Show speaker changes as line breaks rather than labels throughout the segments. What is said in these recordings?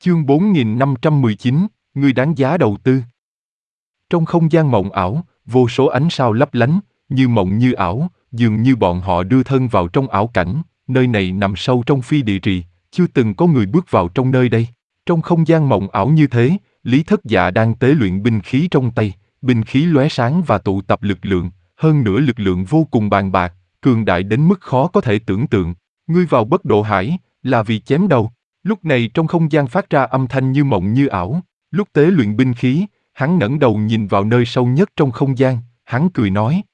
Chương 4519, ngươi đáng giá đầu tư. Trong không gian mộng ảo, vô số ánh sao lấp lánh, như mộng như ảo, dường như bọn họ đưa thân vào trong ảo cảnh, nơi này nằm sâu trong phi địa trì, chưa từng có người bước vào trong nơi đây. Trong không gian mộng ảo như thế, Lý Thất Dạ đang tế luyện binh khí trong tay, binh khí lóe sáng và tụ tập lực lượng, hơn nữa lực lượng vô cùng bàn bạc, cường đại đến mức khó có thể tưởng tượng. Ngươi vào Bất Độ Hải, là vì chém đầu. Lúc này trong không gian phát ra âm thanh như mộng như ảo, lúc tế luyện binh khí, hắn ngẩng đầu nhìn vào nơi sâu nhất trong không gian, hắn cười nói.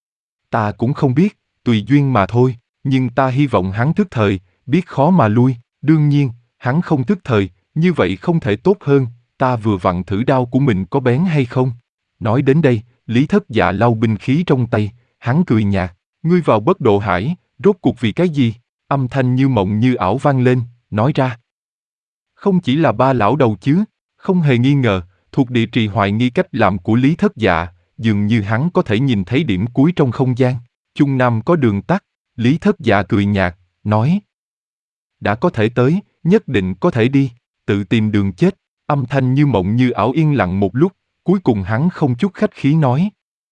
Ta cũng không biết, tùy duyên mà thôi, nhưng ta hy vọng hắn thức thời, biết khó mà lui, đương nhiên, hắn không thức thời, như vậy không thể tốt hơn, ta vừa vặn thử đao của mình có bén hay không. Nói đến đây, Lý Thất Dạ lau binh khí trong tay, hắn cười nhạt, ngươi vào Bất Độ Hải, rốt cuộc vì cái gì? Âm thanh như mộng như ảo vang lên, nói ra. Không chỉ là ba lão đầu chứ, không hề nghi ngờ, thuộc địa trì hoài nghi cách làm của Lý Thất Dạ, dường như hắn có thể nhìn thấy điểm cuối trong không gian. Trung Nam có đường tắt, Lý Thất Dạ cười nhạt, nói. Đã có thể tới, nhất định có thể đi, tự tìm đường chết. Âm thanh như mộng như ảo yên lặng một lúc, cuối cùng hắn không chút khách khí nói.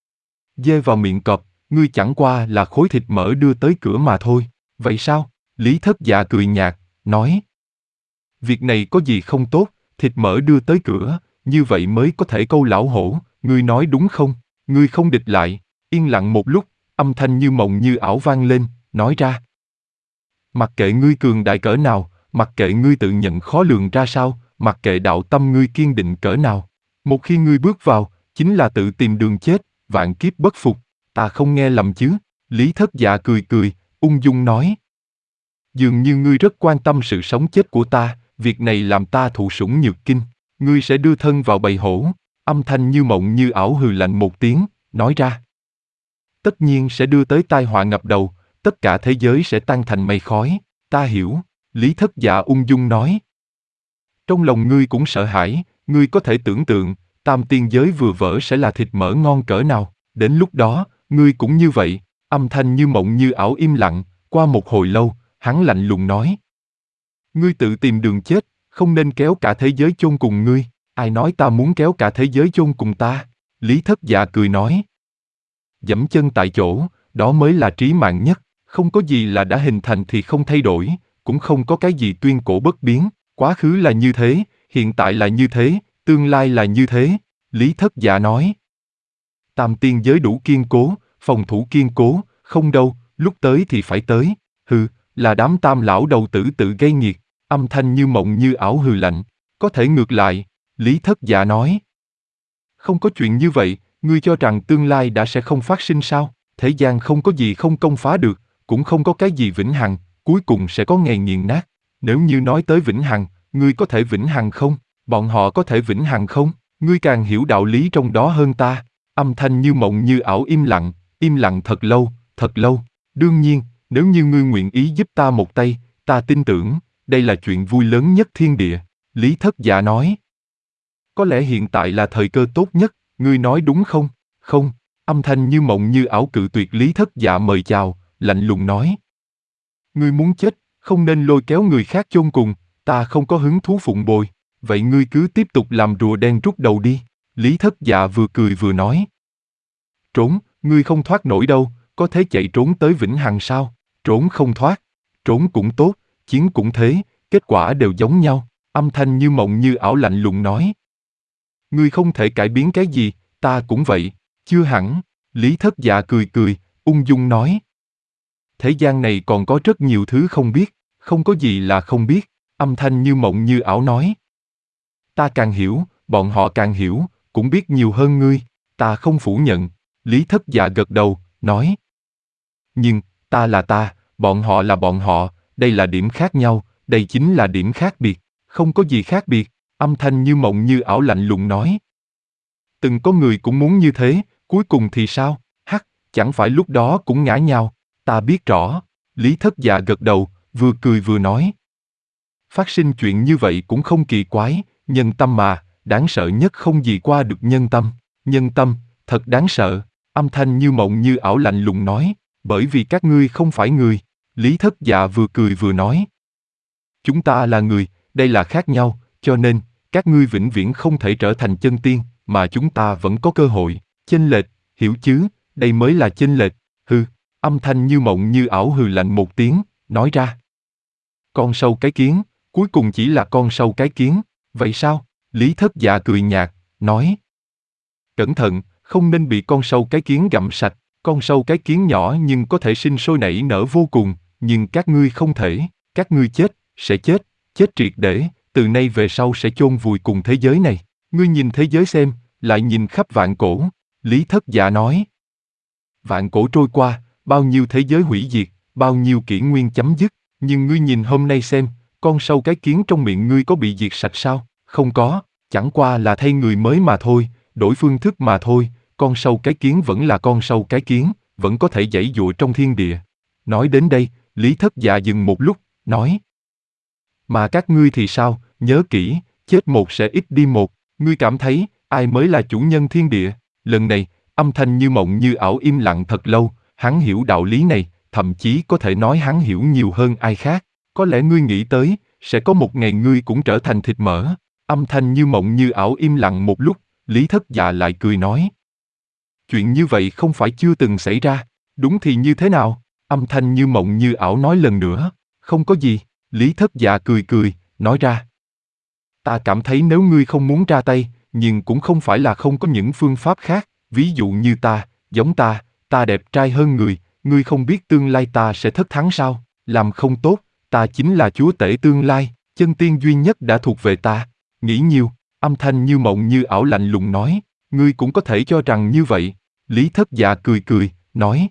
Dê vào miệng cọp, ngươi chẳng qua là khối thịt mỡ đưa tới cửa mà thôi, vậy sao? Lý Thất Dạ cười nhạt, nói. Việc này có gì không tốt, thịt mỡ đưa tới cửa, như vậy mới có thể câu lão hổ, ngươi nói đúng không? Ngươi không địch lại, yên lặng một lúc, âm thanh như mộng như ảo vang lên, nói ra. Mặc kệ ngươi cường đại cỡ nào, mặc kệ ngươi tự nhận khó lường ra sao, mặc kệ đạo tâm ngươi kiên định cỡ nào, một khi ngươi bước vào, chính là tự tìm đường chết, vạn kiếp bất phục, ta không nghe lầm chứ? Lý Thất Dạ cười cười, ung dung nói. Dường như ngươi rất quan tâm sự sống chết của ta, việc này làm ta thụ sủng nhược kinh, ngươi sẽ đưa thân vào bầy hổ. Âm thanh như mộng như ảo hừ lạnh một tiếng, nói ra. Tất nhiên sẽ đưa tới tai họa ngập đầu, tất cả thế giới sẽ tan thành mây khói, ta hiểu, Lý Thất Dạ ung dung nói. Trong lòng ngươi cũng sợ hãi, ngươi có thể tưởng tượng, tam tiên giới vừa vỡ sẽ là thịt mỡ ngon cỡ nào, đến lúc đó, ngươi cũng như vậy. Âm thanh như mộng như ảo im lặng, qua một hồi lâu, hắn lạnh lùng nói. Ngươi tự tìm đường chết, không nên kéo cả thế giới chôn cùng ngươi, ai nói ta muốn kéo cả thế giới chôn cùng ta? Lý Thất Dạ cười nói. Giẫm chân tại chỗ, đó mới là trí mạng nhất, không có gì là đã hình thành thì không thay đổi, cũng không có cái gì tuyên cổ bất biến, quá khứ là như thế, hiện tại là như thế, tương lai là như thế, Lý Thất Dạ nói. Tam tiên giới đủ kiên cố, phòng thủ kiên cố, không đâu, lúc tới thì phải tới, hừ, là đám tam lão đầu tử tự gây nghiệt, âm thanh như mộng như ảo hừ lạnh, có thể ngược lại, Lý Thất Dạ nói. Không có chuyện như vậy, ngươi cho rằng tương lai đã sẽ không phát sinh sao? Thế gian không có gì không công phá được, cũng không có cái gì vĩnh hằng, cuối cùng sẽ có ngày nghiền nát. Nếu như nói tới vĩnh hằng, ngươi có thể vĩnh hằng không? Bọn họ có thể vĩnh hằng không? Ngươi càng hiểu đạo lý trong đó hơn ta. Âm thanh như mộng như ảo im lặng thật lâu, thật lâu. Đương nhiên, nếu như ngươi nguyện ý giúp ta một tay, ta tin tưởng, đây là chuyện vui lớn nhất thiên địa. Lý Thất Dạ nói. Có lẽ hiện tại là thời cơ tốt nhất, ngươi nói đúng không? Không, âm thanh như mộng như ảo cự tuyệt Lý Thất Dạ mời chào, lạnh lùng nói. Ngươi muốn chết, không nên lôi kéo người khác chôn cùng, ta không có hứng thú phụng bồi, vậy ngươi cứ tiếp tục làm rùa đen rút đầu đi. Lý Thất Dạ vừa cười vừa nói. Trốn, ngươi không thoát nổi đâu, có thể chạy trốn tới vĩnh hằng sao? Trốn không thoát, trốn cũng tốt, chiến cũng thế, kết quả đều giống nhau. Âm thanh như mộng như ảo lạnh lùng nói. Ngươi không thể cải biến cái gì, ta cũng vậy, chưa hẳn, Lý Thất Dạ cười cười, ung dung nói. Thế gian này còn có rất nhiều thứ không biết, không có gì là không biết, âm thanh như mộng như ảo nói. Ta càng hiểu, bọn họ càng hiểu, cũng biết nhiều hơn ngươi, ta không phủ nhận, Lý Thất Dạ gật đầu, nói. Nhưng, ta là ta, bọn họ là bọn họ, đây là điểm khác nhau, đây chính là điểm khác biệt, không có gì khác biệt, âm thanh như mộng như ảo lạnh lùng nói. Từng có người cũng muốn như thế, cuối cùng thì sao? Hắc, chẳng phải lúc đó cũng ngã nhào, ta biết rõ, Lý Thất Dạ gật đầu, vừa cười vừa nói. Phát sinh chuyện như vậy cũng không kỳ quái, nhân tâm mà, đáng sợ nhất không gì qua được nhân tâm, thật đáng sợ, âm thanh như mộng như ảo lạnh lùng nói, bởi vì các ngươi không phải người, Lý Thất Dạ vừa cười vừa nói. Chúng ta là người, đây là khác nhau, cho nên, các ngươi vĩnh viễn không thể trở thành chân tiên, mà chúng ta vẫn có cơ hội. Chênh lệch, hiểu chứ, đây mới là chênh lệch. Hừ, âm thanh như mộng như ảo hừ lạnh một tiếng, nói ra. Con sâu cái kiến, cuối cùng chỉ là con sâu cái kiến, vậy sao? Lý Thất Dạ cười nhạt, nói. Cẩn thận, không nên bị con sâu cái kiến gặm sạch, con sâu cái kiến nhỏ nhưng có thể sinh sôi nảy nở vô cùng, nhưng các ngươi không thể, các ngươi chết, sẽ chết, chết triệt để, từ nay về sau sẽ chôn vùi cùng thế giới này. Ngươi nhìn thế giới xem, lại nhìn khắp vạn cổ, Lý Thất Dạ nói. Vạn cổ trôi qua, bao nhiêu thế giới hủy diệt, bao nhiêu kỷ nguyên chấm dứt, nhưng ngươi nhìn hôm nay xem, con sâu cái kiến trong miệng ngươi có bị diệt sạch sao? Không có, chẳng qua là thay người mới mà thôi, đổi phương thức mà thôi, con sâu cái kiến vẫn là con sâu cái kiến, vẫn có thể giãy giụa trong thiên địa. Nói đến đây, Lý Thất Dạ dừng một lúc, nói. Mà các ngươi thì sao, nhớ kỹ, chết một sẽ ít đi một, ngươi cảm thấy, ai mới là chủ nhân thiên địa? Lần này, âm thanh như mộng như ảo im lặng thật lâu, hắn hiểu đạo lý này, thậm chí có thể nói hắn hiểu nhiều hơn ai khác. Có lẽ ngươi nghĩ tới, sẽ có một ngày ngươi cũng trở thành thịt mỡ. Âm thanh như mộng như ảo im lặng một lúc, Lý Thất Dạ lại cười nói. Chuyện như vậy không phải chưa từng xảy ra, đúng thì như thế nào? Âm thanh như mộng như ảo nói lần nữa, không có gì, Lý Thất Dạ cười cười, nói ra. Ta cảm thấy nếu ngươi không muốn ra tay, nhưng cũng không phải là không có những phương pháp khác, ví dụ như ta, giống ta đẹp trai hơn người, ngươi không biết tương lai ta sẽ thất thắng sao? Làm không tốt, ta chính là chúa tể tương lai, chân tiên duy nhất đã thuộc về ta. Nghĩ nhiều, âm thanh như mộng như ảo lạnh lùng nói, ngươi cũng có thể cho rằng như vậy. Lý Thất Dạ cười cười, nói.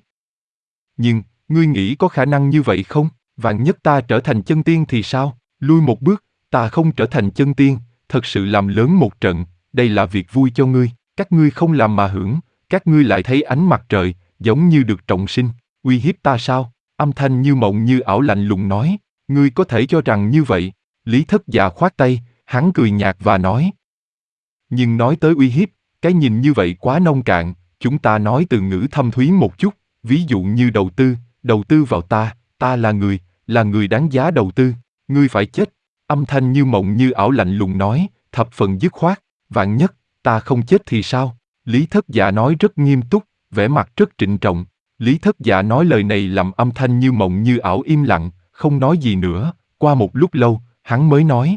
Nhưng, ngươi nghĩ có khả năng như vậy không? Vạn nhất ta trở thành chân tiên thì sao? Lui một bước, ta không trở thành chân tiên, thật sự làm lớn một trận, đây là việc vui cho ngươi, các ngươi không làm mà hưởng, các ngươi lại thấy ánh mặt trời, giống như được trọng sinh, uy hiếp ta sao? Âm thanh như mộng như ảo lạnh lùng nói, ngươi có thể cho rằng như vậy. Lý Thất Dạ khoát tay, hắn cười nhạt và nói. Nhưng nói tới uy hiếp, cái nhìn như vậy quá nông cạn, chúng ta nói từ ngữ thâm thúy một chút, ví dụ như đầu tư vào ta là người đáng giá đầu tư, ngươi phải chết. Âm thanh như mộng như ảo lạnh lùng nói, thập phần dứt khoát, vạn nhất, ta không chết thì sao? Lý Thất Dạ nói rất nghiêm túc, vẻ mặt rất trịnh trọng. Lý Thất Dạ nói lời này làm âm thanh như mộng như ảo im lặng, không nói gì nữa, qua một lúc lâu, hắn mới nói.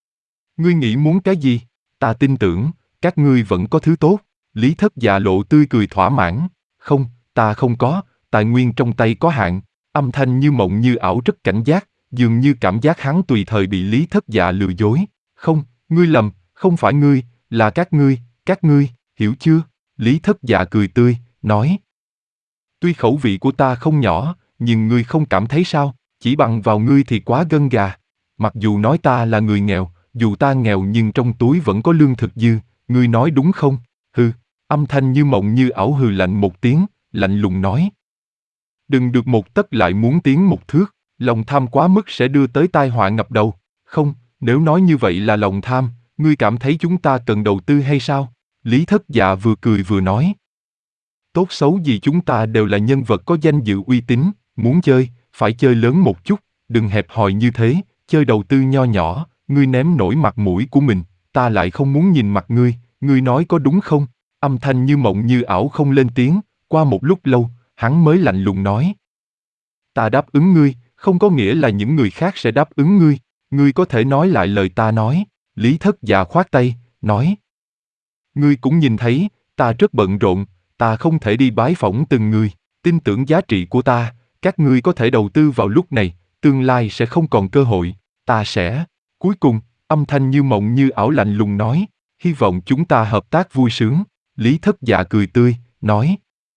Ngươi nghĩ muốn cái gì? Ta tin tưởng, các ngươi vẫn có thứ tốt. Lý Thất Dạ lộ tươi cười thỏa mãn. Không, ta không có, tài nguyên trong tay có hạn. Âm thanh như mộng như ảo rất cảnh giác, dường như cảm giác hắn tùy thời bị Lý Thất Dạ lừa dối. Không, ngươi lầm, không phải ngươi, là các ngươi, hiểu chưa? Lý Thất Dạ cười tươi, nói. Tuy khẩu vị của ta không nhỏ, nhưng ngươi không cảm thấy sao? Chỉ bằng vào ngươi thì quá gân gà. Mặc dù nói ta là người nghèo, dù ta nghèo nhưng trong túi vẫn có lương thực dư, ngươi nói đúng không? Hừ, âm thanh như mộng như ảo hừ lạnh một tiếng, lạnh lùng nói. Đừng được một tấc lại muốn tiến một thước, lòng tham quá mức sẽ đưa tới tai họa ngập đầu. Không, nếu nói như vậy là lòng tham, ngươi cảm thấy chúng ta cần đầu tư hay sao? Lý Thất Dạ vừa cười vừa nói. Tốt xấu gì chúng ta đều là nhân vật có danh dự uy tín, muốn chơi, phải chơi lớn một chút, đừng hẹp hòi như thế, chơi đầu tư nho nhỏ, ngươi ném nổi mặt mũi của mình, ta lại không muốn nhìn mặt ngươi nói có đúng không? Âm thanh như mộng như ảo không lên tiếng, qua một lúc lâu, hắn mới lạnh lùng nói. Ta đáp ứng ngươi, không có nghĩa là những người khác sẽ đáp ứng ngươi có thể nói lại lời ta nói. Lý Thất Dạ khoát tay, nói. Ngươi cũng nhìn thấy, ta rất bận rộn, ta không thể đi bái phỏng từng người, tin tưởng giá trị của ta, các ngươi có thể đầu tư vào lúc này, tương lai sẽ không còn cơ hội, ta sẽ. Cuối cùng, âm thanh như mộng như ảo lạnh lùng nói, hy vọng chúng ta hợp tác vui sướng. Lý Thất Dạ cười tươi, nói.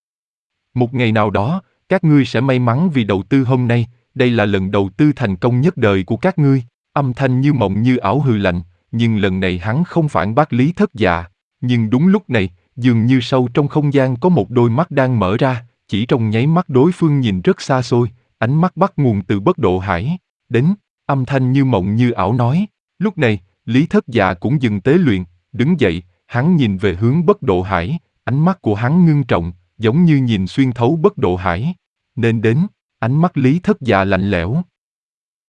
Một ngày nào đó, các ngươi sẽ may mắn vì đầu tư hôm nay, đây là lần đầu tư thành công nhất đời của các ngươi. Âm thanh như mộng như ảo hừ lạnh, nhưng lần này hắn không phản bác Lý Thất Dạ. Nhưng đúng lúc này, dường như sâu trong không gian có một đôi mắt đang mở ra, chỉ trong nháy mắt đối phương nhìn rất xa xôi, ánh mắt bắt nguồn từ Bất Độ Hải. Đến, âm thanh như mộng như ảo nói. Lúc này, Lý Thất Dạ cũng dừng tế luyện, đứng dậy, hắn nhìn về hướng Bất Độ Hải, ánh mắt của hắn ngưng trọng, giống như nhìn xuyên thấu Bất Độ Hải. Nên đến, ánh mắt Lý Thất Dạ lạnh lẽo.